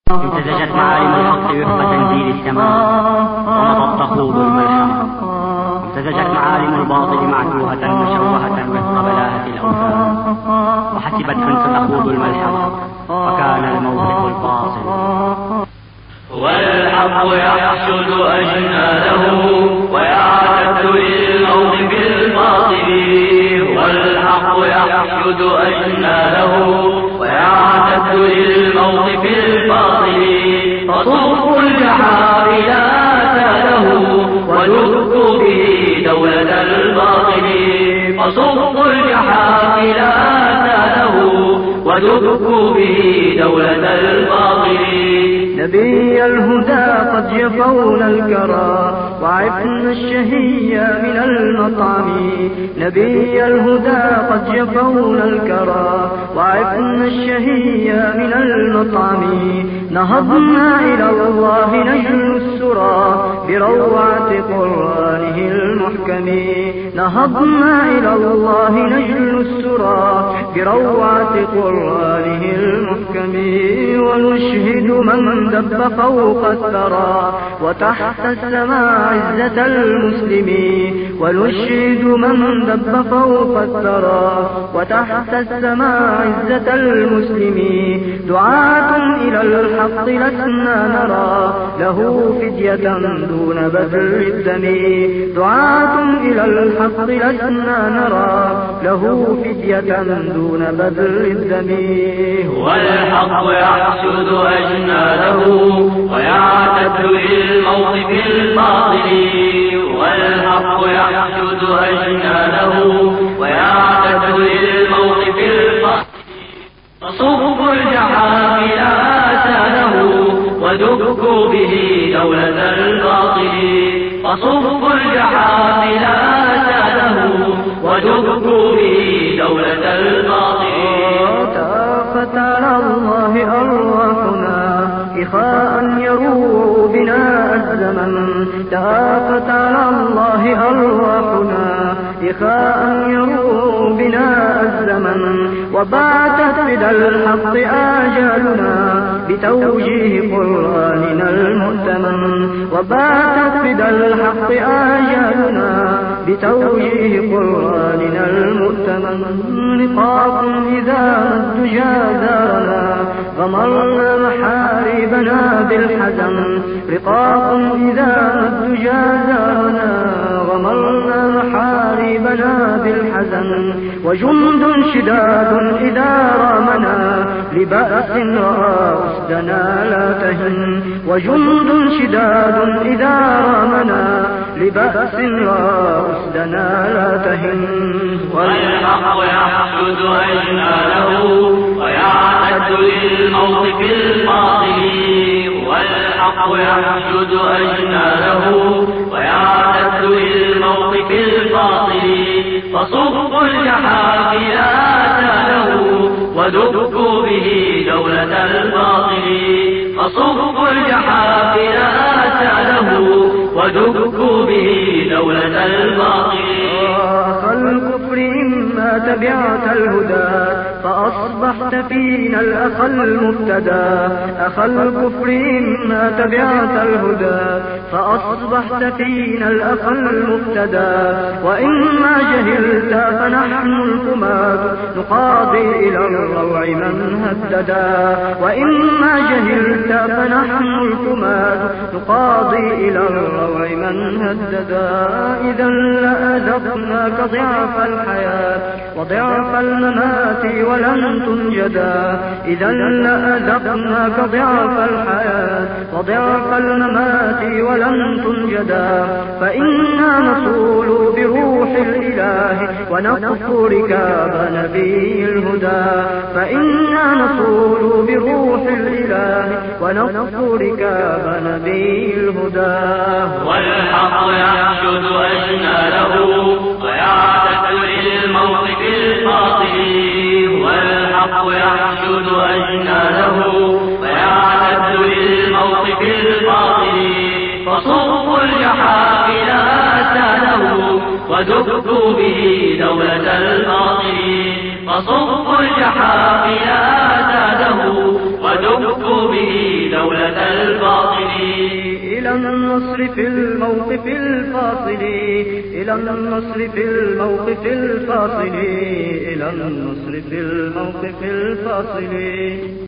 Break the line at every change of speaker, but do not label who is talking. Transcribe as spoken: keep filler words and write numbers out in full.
امتزجت معالم الحق وفق تنزيل السماء ومضت تخوض الملحمة. امتزجت معالم الباطل معتوهة مشوهة وفق بلاهة الأوثان، وحسبت من ستخوض الملحمة وكان الموقف الفاصل.
والحق يحشد أجناده ويعتد للموقف الفاصل. والحق يحشد أجناده ويعتد للموقف الفاصل. فصفوا الجحافل آتاله ودكوا به دولة الباطل. فصفوا الجحافل آتاله ودكوا به دولة الباطل.
نبي الهدى قد جفونا الكرى وعفنا الشهي من المطعم. نبي الهدى قد جفونا الكرى وعفنا الشهي من المطعم. نهضنا إلى الله نجل السرى بروعة قرآنه المحكم. نهضنا إلى الله نجل السرى بروعة قرآنه المحكم. ونشهد من دب فوق الثرى وتحت السماء عزة المسلمين. ونشهد من دب فوق الثرى وتحت السماء عزة المسلمين. دعاة إلى الحق لسنا نرى له فدية دون بذل الدم. دعاة إلى الحق لسنا نرى له فدية دون بذل الدم.
والحق يحشد أجناده ويعتد للموقف الفاضل. والحق يحشد أجناده ويعتد للموقف الفاضل. فصفوا الجحافل آتاله ودكوا به دولة الباطل. فصفوا الجحافل آتاله ودكوا به دولة الباطل.
فتعالى الله أرواحنا إخاء يروع بنا الزمن. تآفت على الله أرواحنا إخاء يروع بنا الزمن. وبعثت فدى الحق آجالنا بتوجيه قرآننا المؤتمن. وبعثت فدى الحق آجالنا بتوجيه قرآننا المؤتمن. رقاق إذا الدجى دارنا غمرنا محاربنا بالحزن. رقاق إذا الدجى دارنا غمرنا محاربنا بالحزن. وجند شداد إذا رامنا لبأس رأى أسدنا لا تهن. وجند شداد إذا رامنا لبأس رأى أسدنا لا تهن.
والحق يحشد أجناده ويعتد للموقف الفاضل. والحق يحشد أجناده ويعتد للموقف الفاضل. فصفوا الجحافل آتاله ودكوا به دولة الباطل. فصفوا الجحافل آتاله ودكوا به دولة الباطل.
أخ الكفر إما تبعت الهدى فأصبحت فينا الأخ المفتدى. أخ الكفر إما تبعت الهدى فأصبحت فينا الأخ المفتدى. وإما جهلت فنحن الكماد نقاضي إلى الروع من هددا. وإما جهلت فنحن الكماد نقاضي إلى الروع من هددا. إذا لأذقناك ضعف الحياة وضعف الممات ولن تنجدا. إذا لأذقناك ضعف الحياة وضعف الممات ولن تنجدا. فإنا نصول بروح الإله ونقف ركاب نبي الهدى. فإنا نصول بروح الإله ونقف ركاب نبي الهدى.
والحق يحشد أجناده ويعتد للموقف الفاضل. والحق يحشد أجناده ويعتد للموقف الفاضل. فصفوا الجحافل آتاله ودكوا به دولة الباطل. فصفوا الجحافل آتاله ودكوا به دولة
إلى النصر في الموقف الفاصل إلى النصر في الموقف الفاصل إلى النصر في الموقف الفاصل